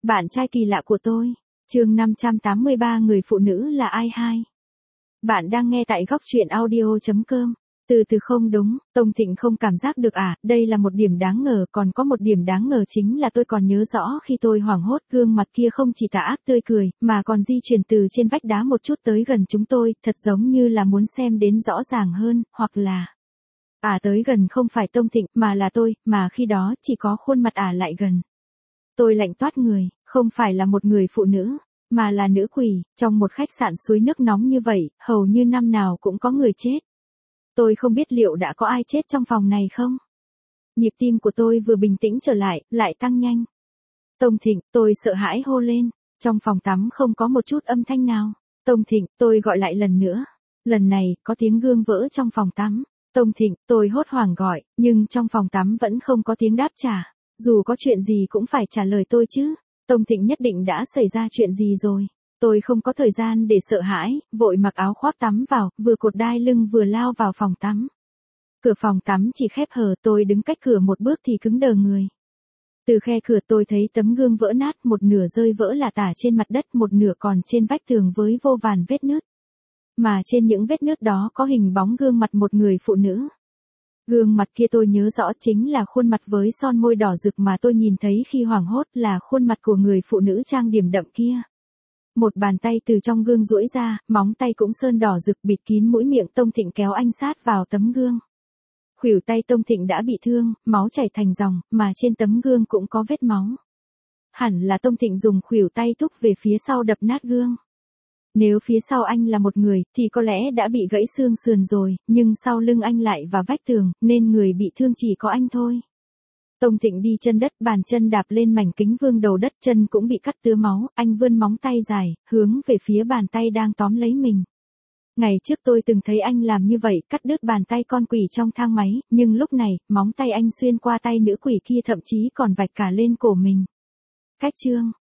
Bạn trai kỳ lạ của tôi. Chương 583 người phụ nữ là ai hai. Bạn đang nghe tại góc truyện audio.com. Từ không đúng, Tông Thịnh không cảm giác được à, đây là một điểm đáng ngờ, còn có một điểm đáng ngờ chính là tôi còn nhớ rõ khi tôi hoảng hốt, gương mặt kia không chỉ tà ác tươi cười, mà còn di chuyển từ trên vách đá một chút tới gần chúng tôi, thật giống như là muốn xem đến rõ ràng hơn, hoặc là tới gần không phải Tông Thịnh, mà là tôi, mà khi đó chỉ có khuôn mặt lại gần. Tôi lạnh toát người, không phải là một người phụ nữ, mà là nữ quỷ, trong một khách sạn suối nước nóng như vậy, hầu như năm nào cũng có người chết. Tôi không biết liệu đã có ai chết trong phòng này không? Nhịp tim của tôi vừa bình tĩnh trở lại tăng nhanh. Tông Thịnh, tôi sợ hãi hô lên, trong phòng tắm không có một chút âm thanh nào. Tông Thịnh, tôi gọi lại lần nữa. Lần này, có tiếng gương vỡ trong phòng tắm. Tông Thịnh, tôi hốt hoảng gọi, nhưng trong phòng tắm vẫn không có tiếng đáp trả. Dù có chuyện gì cũng phải trả lời tôi chứ. Tông Thịnh nhất định đã xảy ra chuyện gì rồi. Tôi không có thời gian để sợ hãi, vội mặc áo khoác tắm vào, vừa cột đai lưng vừa lao vào phòng tắm. Cửa phòng tắm chỉ khép hờ, tôi đứng cách cửa một bước thì cứng đờ người. Từ khe cửa tôi thấy tấm gương vỡ nát, một nửa rơi vỡ lả tả trên mặt đất, một nửa còn trên vách tường với vô vàn vết nứt. Mà trên những vết nứt đó có hình bóng gương mặt một người phụ nữ. Gương mặt kia tôi nhớ rõ chính là khuôn mặt với son môi đỏ rực mà tôi nhìn thấy khi hoảng hốt, là khuôn mặt của người phụ nữ trang điểm đậm kia. Một bàn tay từ trong gương duỗi ra, móng tay cũng sơn đỏ rực bịt kín mũi miệng. Tông Thịnh kéo anh sát vào tấm gương. Khuỷu tay Tông Thịnh đã bị thương, máu chảy thành dòng, mà trên tấm gương cũng có vết máu. Hẳn là Tông Thịnh dùng khuỷu tay thúc về phía sau đập nát gương. Nếu phía sau anh là một người, thì có lẽ đã bị gãy xương sườn rồi, nhưng sau lưng anh lại vào vách tường, nên người bị thương chỉ có anh thôi. Tông Thịnh đi chân đất, bàn chân đạp lên mảnh kính vương đầu đất, chân cũng bị cắt tứa máu, anh vươn móng tay dài, hướng về phía bàn tay đang tóm lấy mình. Ngày trước tôi từng thấy anh làm như vậy, cắt đứt bàn tay con quỷ trong thang máy, nhưng lúc này, móng tay anh xuyên qua tay nữ quỷ kia, thậm chí còn vạch cả lên cổ mình. Cách chương